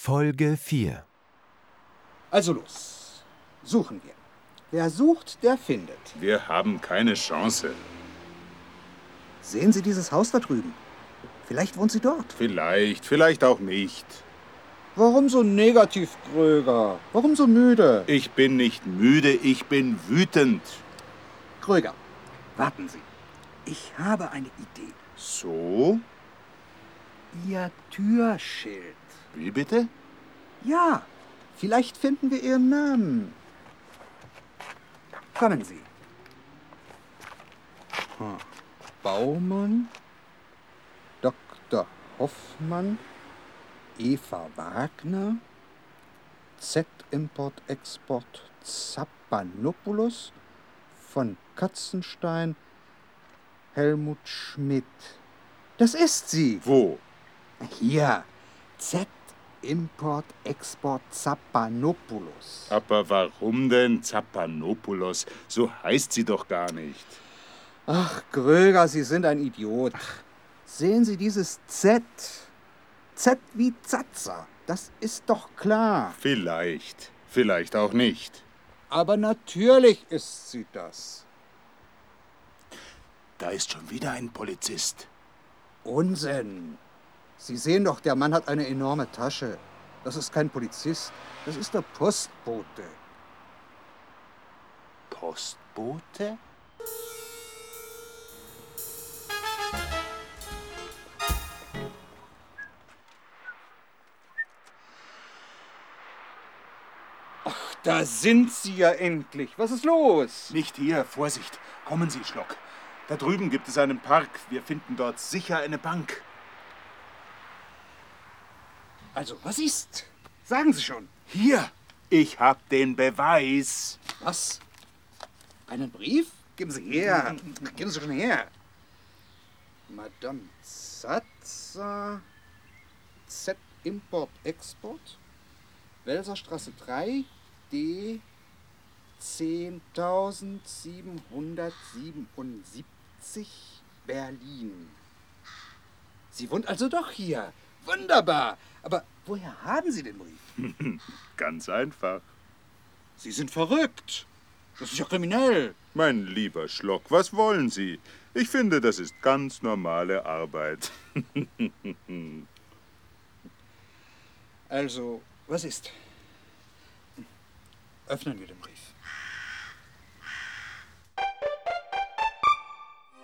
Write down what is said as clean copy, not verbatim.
Folge 4. Also los, suchen wir. Wer sucht, der findet. Wir haben keine Chance. Sehen Sie dieses Haus da drüben? Vielleicht wohnt sie dort. Vielleicht auch nicht. Warum so negativ, Kröger? Warum so müde? Ich bin nicht müde, ich bin wütend. Kröger, warten Sie. Ich habe eine Idee. So? Ihr Türschild. Wie bitte? Ja, vielleicht finden wir Ihren Namen. Kommen Sie. Baumann, Dr. Hoffmann, Eva Wagner, Z-Import-Export Zappanopoulos, von Katzenstein, Helmut Schmidt. Das ist sie. Wo? Hier. Z-Import-Export Zappanopoulos. Aber warum denn Zappanopoulos? So heißt sie doch gar nicht. Ach, Kröger, Sie sind ein Idiot. Sehen Sie dieses Z? Z wie Zatza. Das ist doch klar. Vielleicht auch nicht. Aber natürlich ist sie das. Da ist schon wieder ein Polizist. Unsinn. Sie sehen doch, der Mann hat eine enorme Tasche. Das ist kein Polizist. Das ist der Postbote. Postbote? Da sind Sie ja endlich. Was ist los? Nicht hier, Vorsicht. Kommen Sie, Schlock. Da drüben gibt es einen Park. Wir finden dort sicher eine Bank. Also, was ist? Sagen Sie schon. Hier, ich hab den Beweis. Was? Einen Brief? Geben Sie her. Geben Sie schon her. Madame Zatza, Z-Import-Export, Welserstraße 3, D 10.777, Berlin. Sie wohnt also doch hier. Wunderbar. Aber woher haben Sie den Brief? Ganz einfach. Sie sind verrückt. Das ist ja kriminell. Mein lieber Schlock, was wollen Sie? Ich finde, das ist ganz normale Arbeit. Also, was ist? Öffnen wir den Brief.